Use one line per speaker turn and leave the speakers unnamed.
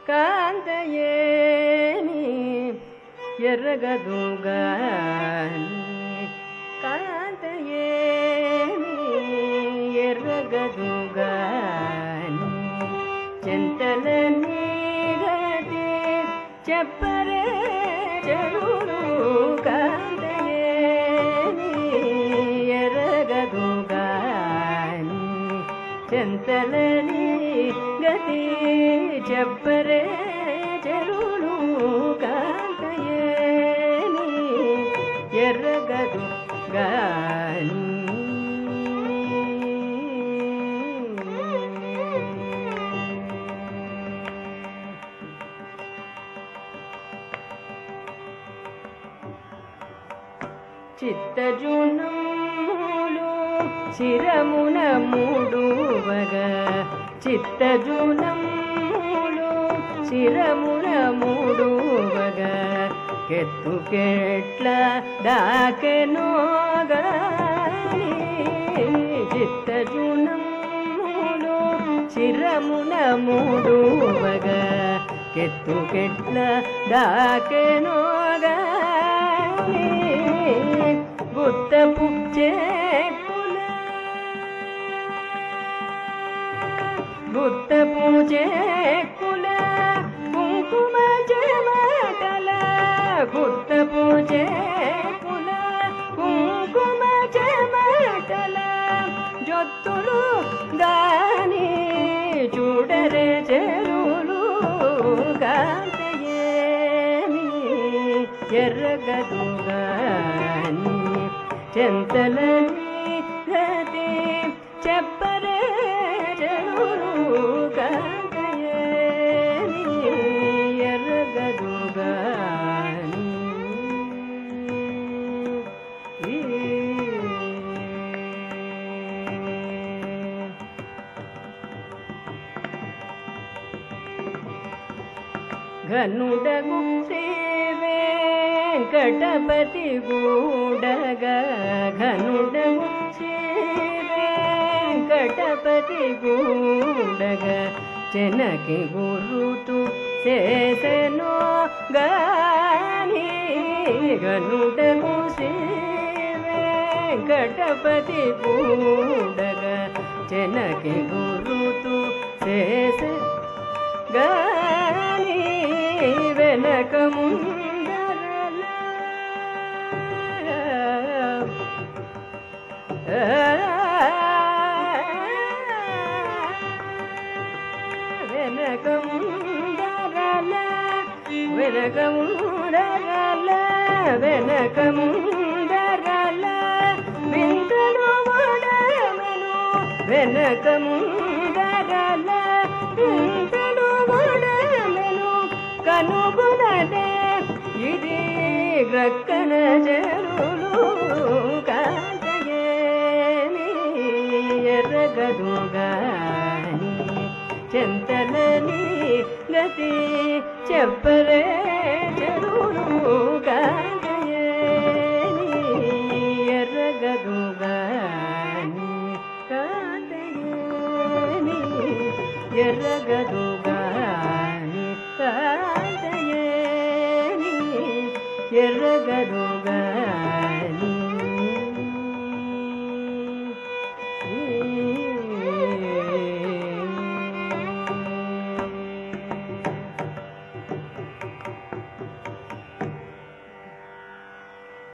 కాంతయేని ఎర్రగదుగాని కాంతయేని ఎర్రగదుగాని చింతలని గతి చెప్పరే చెడును కాంతయేని ఎర్రగదుగాని చింతలని గతి చెప్పరే చెడును కాంతయేని ఎర్రగదుగాని చిత్తజునములు శిరమున మూడువగా చిత్తజునములు శిరమున మూడువగా కెత్తుకెట్ల దాకెనోగాని చిత్తజునములు శిరమున మూడువగా కెత్తుకెట్ల దాకెనోగాని గుత్తపు చేకుల గుత్తపు చేకుల కుంకుమ చెమటల గుత్తపు చేకుల కుంకుమ చెమటల జొత్తులు దాని చూడరే చెరులు కాంతయేని ఎర్రగదుగాని చింతలని గతి చెప్పరే చెడును కాంతయేని ఎర్రగదుగాని ఘనుడగు శ్రీ వెంకటపతి గూడగా ఘనుడగు శ్రీ వెంకటపతి గూడగా చెనకి గురుతు చేసెనో గాని ఘనుడగు శ్రీ వెంకటపతి గూడగా చెనకి గురుతు చేసె గాని వెనక ముందరల వెనక ముందరల వెనక ముందరల వెనక ముందరల వింతలు వడమెను వెనక ముందరల వింతలు వడమెను కనుగొనదే ఇది గ్రక్కన చెరులు కాంతయేని ఎర్రగదుగాని చింతలని గతి చెప్పరే చెడును కాంతయేని ఎర్రగదుగాని కాంతయేని ఎర్రగదుగాని కాంతయేని ఎర్రగదు